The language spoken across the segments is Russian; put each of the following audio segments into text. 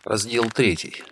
Раздел 3.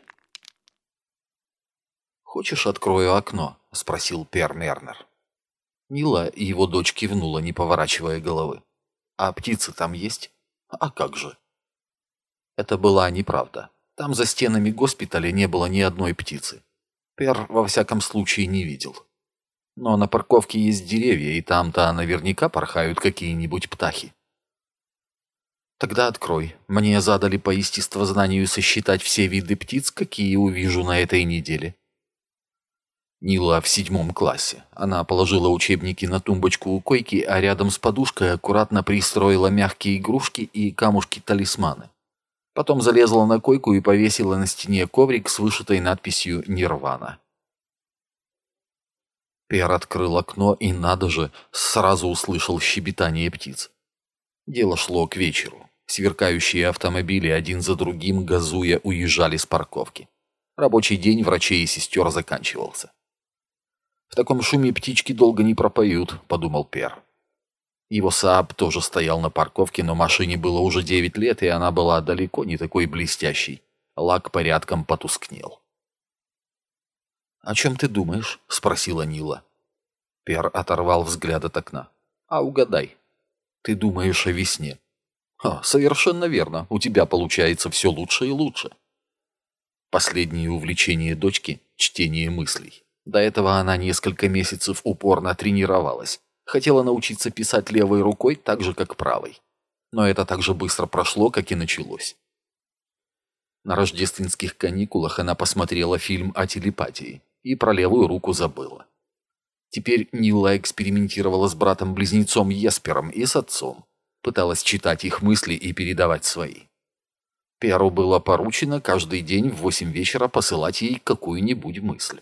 «Хочешь, открою окно?» — спросил Пер Мернер. Нила и его дочь кивнула, не поворачивая головы. «А птицы там есть?» «А как же?» Это была неправда. Там за стенами госпиталя не было ни одной птицы. Пер во всяком случае не видел. Но на парковке есть деревья, и там-то наверняка порхают какие-нибудь птахи. «Тогда открой. Мне задали по естествознанию сосчитать все виды птиц, какие увижу на этой неделе». Нила в 7 классе. Она положила учебники на тумбочку у койки, а рядом с подушкой аккуратно пристроила мягкие игрушки и камушки-талисманы. Потом залезла на койку и повесила на стене коврик с вышитой надписью «Нирвана». Пер открыл окно и, надо же, сразу услышал щебетание птиц. Дело шло к вечеру. Сверкающие автомобили один за другим, газуя, уезжали с парковки. Рабочий день врачей и сестер заканчивался. «В таком шуме птички долго не пропоют», — подумал Пер. Его Saab тоже стоял на парковке, но машине было уже 9 лет, и она была далеко не такой блестящей. Лак порядком потускнел. «О чем ты думаешь?» — спросила Нила. Пер оторвал взгляд от окна. «А угадай. Ты думаешь о весне». «Совершенно верно. У тебя получается все лучше и лучше». Последнее увлечение дочки — чтение мыслей. До этого она несколько месяцев упорно тренировалась. Хотела научиться писать левой рукой так же, как правой. Но это так же быстро прошло, как и началось. На рождественских каникулах она посмотрела фильм о телепатии и про левую руку забыла. Теперь Нила экспериментировала с братом-близнецом Еспером и с отцом. Пыталась читать их мысли и передавать свои. Перу было поручено каждый день в 8 вечера посылать ей какую-нибудь мысль.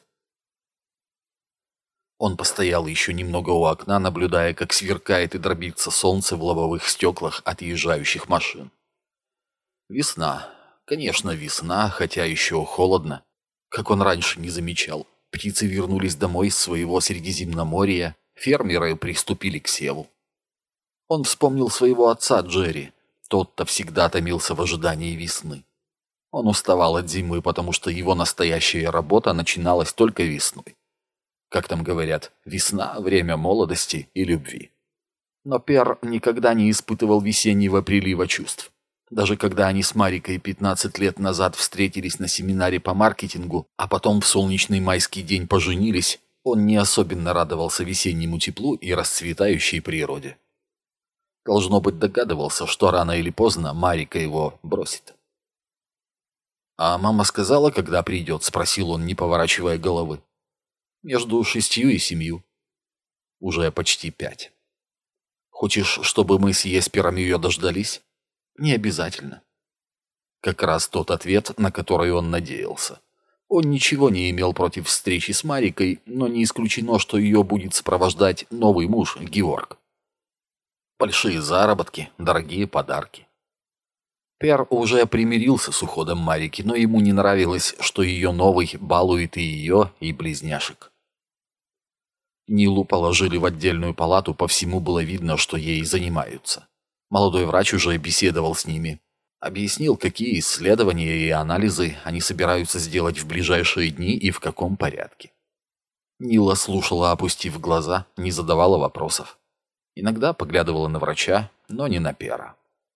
Он постоял еще немного у окна, наблюдая, как сверкает и дробится солнце в лобовых стеклах отъезжающих машин. Весна. Конечно, весна, хотя еще холодно. Как он раньше не замечал. Птицы вернулись домой из своего Средиземноморья, фермеры приступили к севу. Он вспомнил своего отца Джерри. Тот-то всегда томился в ожидании весны. Он уставал от зимы, потому что его настоящая работа начиналась только весной. Как там говорят, весна — время молодости и любви. Но Пер никогда не испытывал весеннего прилива чувств. Даже когда они с Марикой 15 лет назад встретились на семинаре по маркетингу, а потом в солнечный майский день поженились, он не особенно радовался весеннему теплу и расцветающей природе. Должно быть, догадывался, что рано или поздно Марика его бросит. «А мама сказала, когда придет?» — спросил он, не поворачивая головы. «Между 6 и 7. Уже почти 5. Хочешь, чтобы мы с Еспером ее дождались?» «Не обязательно». Как раз тот ответ, на который он надеялся. Он ничего не имел против встречи с Марикой, но не исключено, что ее будет сопровождать новый муж Георг. Большие заработки, дорогие подарки. Пер уже примирился с уходом Марики, но ему не нравилось, что ее новый балует и ее, и близняшек. Нилу положили в отдельную палату, по всему было видно, что ей занимаются. Молодой врач уже беседовал с ними. Объяснил, какие исследования и анализы они собираются сделать в ближайшие дни и в каком порядке. Нила слушала, опустив глаза, не задавала вопросов. Иногда поглядывала на врача, но не на Пера.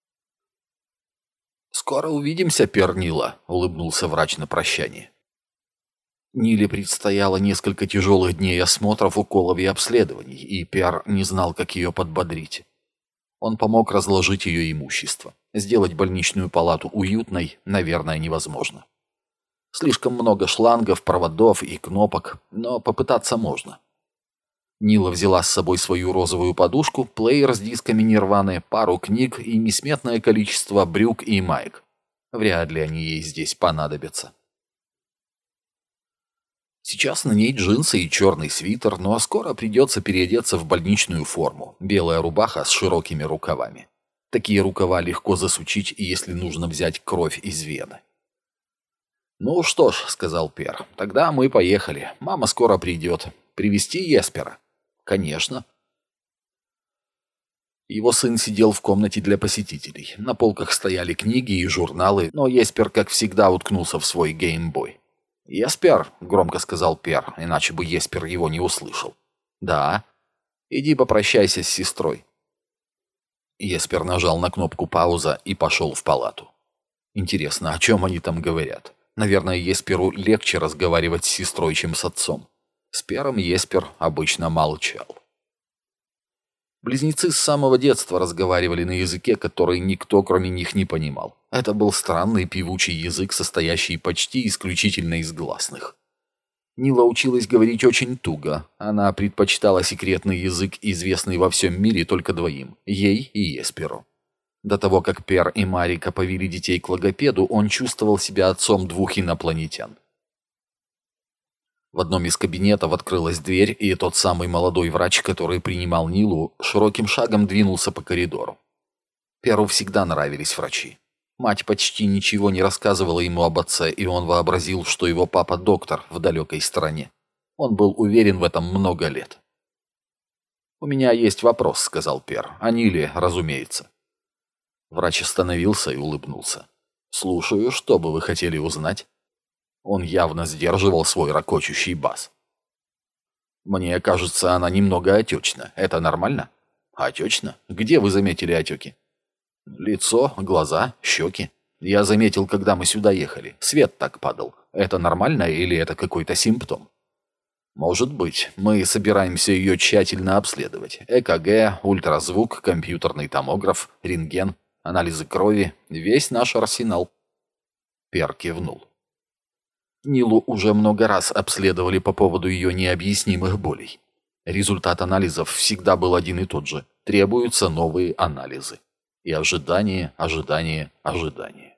«Скоро увидимся, Пер Нила», — улыбнулся врач на прощание. Ниле предстояло несколько тяжелых дней осмотров, уколов и обследований, и Пер не знал, как ее подбодрить. Он помог разложить ее имущество. Сделать больничную палату уютной, наверное, невозможно. Слишком много шлангов, проводов и кнопок, но попытаться можно. Нила взяла с собой свою розовую подушку, плеер с дисками Нирваны, пару книг и несметное количество брюк и маек. Вряд ли они ей здесь понадобятся. Сейчас на ней джинсы и черный свитер, но скоро придется переодеться в больничную форму. Белая рубаха с широкими рукавами. Такие рукава легко засучить, если нужно взять кровь из вены. «Ну что ж», — сказал Пер, — «тогда мы поехали. Мама скоро придет. Привезти Еспера?» «Конечно». Его сын сидел в комнате для посетителей. На полках стояли книги и журналы, но Еспер, как всегда, уткнулся в свой геймбой. «Еспер», — громко сказал Пер, иначе бы Еспер его не услышал. «Да. Иди попрощайся с сестрой». Еспер нажал на кнопку «Пауза» и пошел в палату. Интересно, о чем они там говорят? Наверное, Есперу легче разговаривать с сестрой, чем с отцом. С Пером Еспер обычно молчал. Близнецы с самого детства разговаривали на языке, который никто, кроме них, не понимал. Это был странный певучий язык, состоящий почти исключительно из гласных. Нила училась говорить очень туго. Она предпочитала секретный язык, известный во всем мире только двоим – ей и Есперу. До того, как Пер и Марика повели детей к логопеду, он чувствовал себя отцом двух инопланетян. В одном из кабинетов открылась дверь, и тот самый молодой врач, который принимал Нилу, широким шагом двинулся по коридору. Перу всегда нравились врачи. Мать почти ничего не рассказывала ему об отце, и он вообразил, что его папа доктор в далекой стране. Он был уверен в этом много лет. «У меня есть вопрос», — сказал Пер. «О Ниле, разумеется». Врач остановился и улыбнулся. «Слушаю, что бы вы хотели узнать?» Он явно сдерживал свой ракочущий бас. «Мне кажется, она немного отечна. Это нормально?» «Отечна? Где вы заметили отеки?» «Лицо, глаза, щеки. Я заметил, когда мы сюда ехали. Свет так падал. Это нормально или это какой-то симптом?» «Может быть. Мы собираемся ее тщательно обследовать. ЭКГ, ультразвук, компьютерный томограф, рентген, анализы крови. Весь наш арсенал». Пер кивнул. Нилу уже много раз обследовали по поводу ее необъяснимых болей. Результат анализов всегда был один и тот же. Требуются новые анализы. И ожидание, ожидание, ожидание.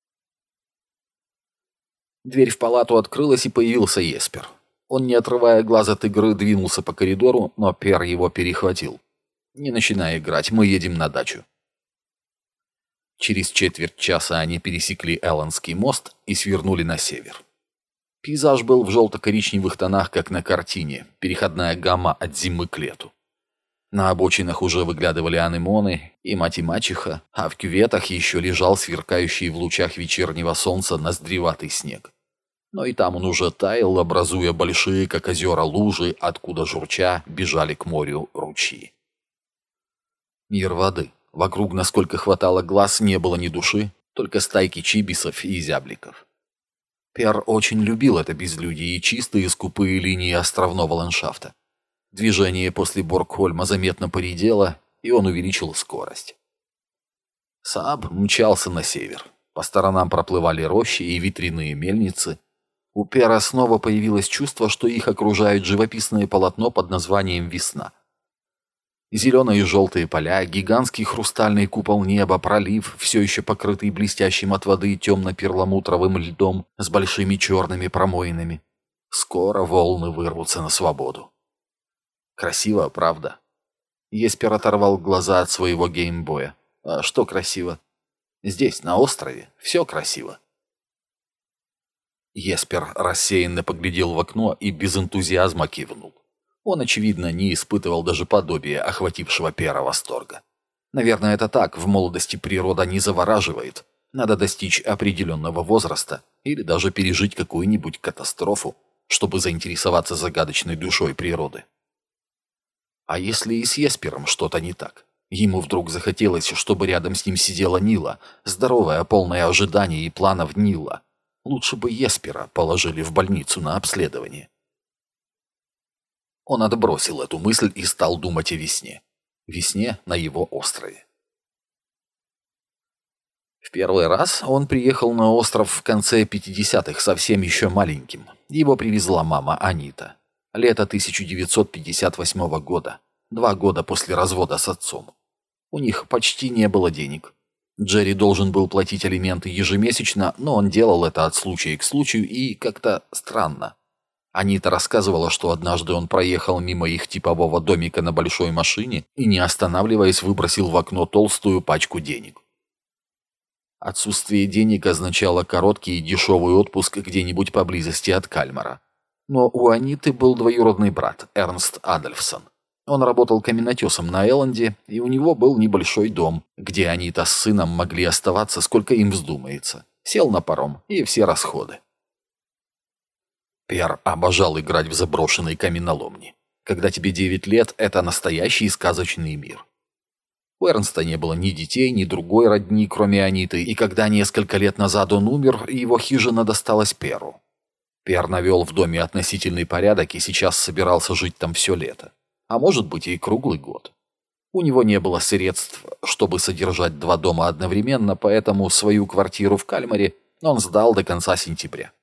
Дверь в палату открылась, и появился Еспер. Он, не отрывая глаз от игры, двинулся по коридору, но Пер его перехватил. «Не начинай играть, мы едем на дачу». Через четверть часа они пересекли Элландский мост и свернули на север. Пейзаж был в желто-коричневых тонах, как на картине, переходная гамма от зимы к лету. На обочинах уже выглядывали анемоны и мать и мачеха, а в кюветах еще лежал сверкающий в лучах вечернего солнца ноздреватый снег. Но и там он уже таял, образуя большие, как озера, лужи, откуда журча бежали к морю ручьи. Мир воды. Вокруг, насколько хватало глаз, не было ни души, только стайки чибисов и зябликов. Пер очень любил это безлюдье и чистые скупые линии островного ландшафта. Движение после Боргхольма заметно поредело, и он увеличил скорость. Сааб мчался на север. По сторонам проплывали рощи и ветряные мельницы. У Пера снова появилось чувство, что их окружает живописное полотно под названием «Весна». Зеленые и желтые поля, гигантский хрустальный купол неба, пролив, все еще покрытый блестящим от воды темно-перламутровым льдом с большими черными промоинами. Скоро волны вырвутся на свободу. Красиво, правда? Еспер оторвал глаза от своего геймбоя. А что красиво? Здесь, на острове, все красиво. Еспер рассеянно поглядел в окно и без энтузиазма кивнул. Он, очевидно, не испытывал даже подобия охватившего Пера восторга. Наверное, это так, в молодости природа не завораживает. Надо достичь определенного возраста или даже пережить какую-нибудь катастрофу, чтобы заинтересоваться загадочной душой природы. А если и с Еспером что-то не так? Ему вдруг захотелось, чтобы рядом с ним сидела Нила, здоровая, полная ожиданий и планов Нила. Лучше бы Еспера положили в больницу на обследование. Он отбросил эту мысль и стал думать о весне. Весне на его острове. В первый раз он приехал на остров в конце 50-х, совсем еще маленьким. Его привезла мама Анита. Лето 1958 года. 2 года после развода с отцом. У них почти не было денег. Джерри должен был платить алименты ежемесячно, но он делал это от случая к случаю и как-то странно. Анита рассказывала, что однажды он проехал мимо их типового домика на большой машине и, не останавливаясь, выбросил в окно толстую пачку денег. Отсутствие денег означало короткий и дешевый отпуск где-нибудь поблизости от Кальмара. Но у Аниты был двоюродный брат, Эрнст Адольфсон. Он работал каменотесом на Элленде, и у него был небольшой дом, где они-то с сыном могли оставаться, сколько им вздумается. Сел на паром, и все расходы. Пьер обожал играть в заброшенные каменоломни. Когда тебе 9 лет, это настоящий сказочный мир. У Эрнста не было ни детей, ни другой родни, кроме Аниты, и когда несколько лет назад он умер, его хижина досталась Перу. Пьер навел в доме относительный порядок и сейчас собирался жить там все лето. А может быть и круглый год. У него не было средств, чтобы содержать 2 дома одновременно, поэтому свою квартиру в Кальмаре он сдал до конца сентября.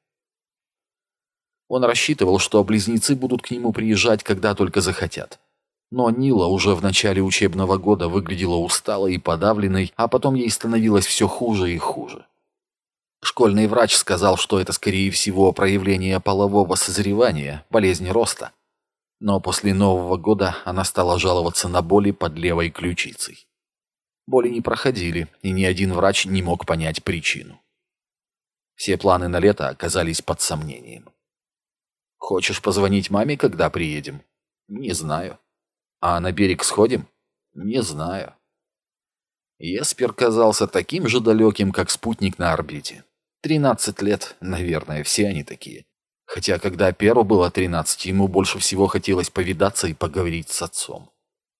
Он рассчитывал, что близнецы будут к нему приезжать, когда только захотят. Но Нила уже в начале учебного года выглядела усталой и подавленной, а потом ей становилось все хуже и хуже. Школьный врач сказал, что это, скорее всего, проявление полового созревания, болезнь роста. Но после Нового года она стала жаловаться на боли под левой ключицей. Боли не проходили, и ни один врач не мог понять причину. Все планы на лето оказались под сомнением. «Хочешь позвонить маме, когда приедем?» «Не знаю». «А на берег сходим?» «Не знаю». Еспер казался таким же далеким, как спутник на орбите. 13 лет, наверное, все они такие. Хотя, когда Перу было 13, ему больше всего хотелось повидаться и поговорить с отцом.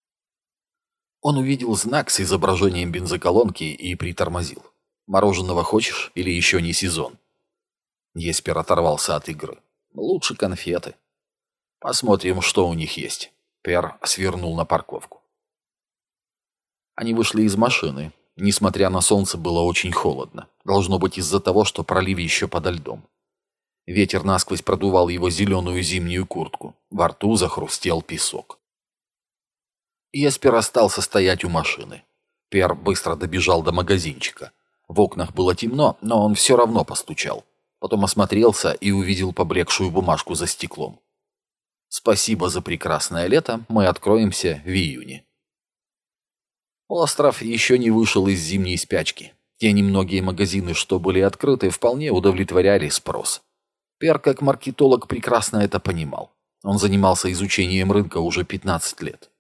Он увидел знак с изображением бензоколонки и притормозил. «Мороженого хочешь или еще не сезон?» Еспер оторвался от игры. «Лучше конфеты. Посмотрим, что у них есть». Пьер свернул на парковку. Они вышли из машины. Несмотря на солнце, было очень холодно. Должно быть из-за того, что пролив еще подо льдом. Ветер насквозь продувал его зеленую зимнюю куртку. Во рту захрустел песок. Еспер остался стоять у машины. Пьер быстро добежал до магазинчика. В окнах было темно, но он все равно постучал. Потом осмотрелся и увидел поблекшую бумажку за стеклом. «Спасибо за прекрасное лето, мы откроемся в июне». Остров еще не вышел из зимней спячки. Те немногие магазины, что были открыты, вполне удовлетворяли спрос. Пьер, как маркетолог, прекрасно это понимал. Он занимался изучением рынка уже 15 лет.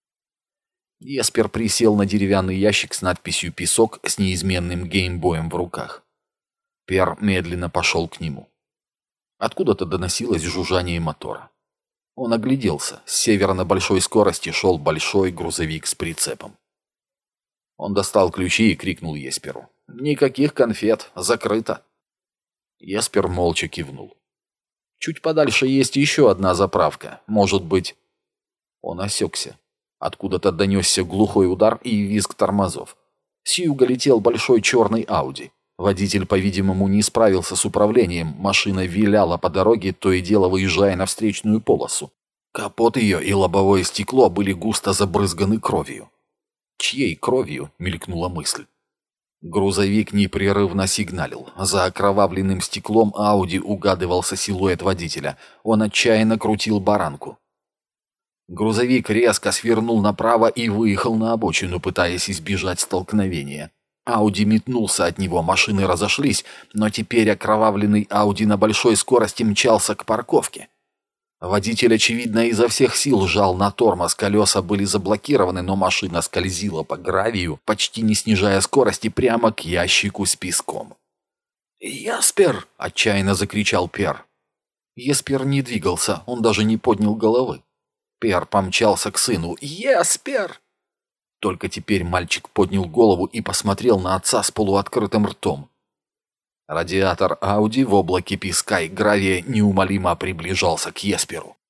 Еспер присел на деревянный ящик с надписью «Песок» с неизменным геймбоем в руках. Пьер медленно пошел к нему. Откуда-то доносилось жужжание мотора. Он огляделся. С севера на большой скорости шел большой грузовик с прицепом. Он достал ключи и крикнул Есперу: «Никаких конфет, закрыто!» Еспер молча кивнул. «Чуть подальше есть еще одна заправка. Может быть...» Он осекся. Откуда-то донесся глухой удар и визг тормозов. С юга летел большой черный Ауди. Водитель, по-видимому, не справился с управлением. Машина виляла по дороге, то и дело выезжая на встречную полосу. Капот ее и лобовое стекло были густо забрызганы кровью. «Чьей кровью?» — мелькнула мысль. Грузовик непрерывно сигналил. За окровавленным стеклом Ауди угадывался силуэт водителя. Он отчаянно крутил баранку. Грузовик резко свернул направо и выехал на обочину, пытаясь избежать столкновения. Ауди метнулся от него, машины разошлись, но теперь окровавленный Ауди на большой скорости мчался к парковке. Водитель, очевидно, изо всех сил жал на тормоз, колеса были заблокированы, но машина скользила по гравию, почти не снижая скорости, прямо к ящику с песком. «Еспер!» — отчаянно закричал Пьер. Еспер не двигался, он даже не поднял головы. Пьер помчался к сыну. «Еспер!» Только теперь мальчик поднял голову и посмотрел на отца с полуоткрытым ртом. Радиатор Ауди в облаке песка и гравия неумолимо приближался к Есперу.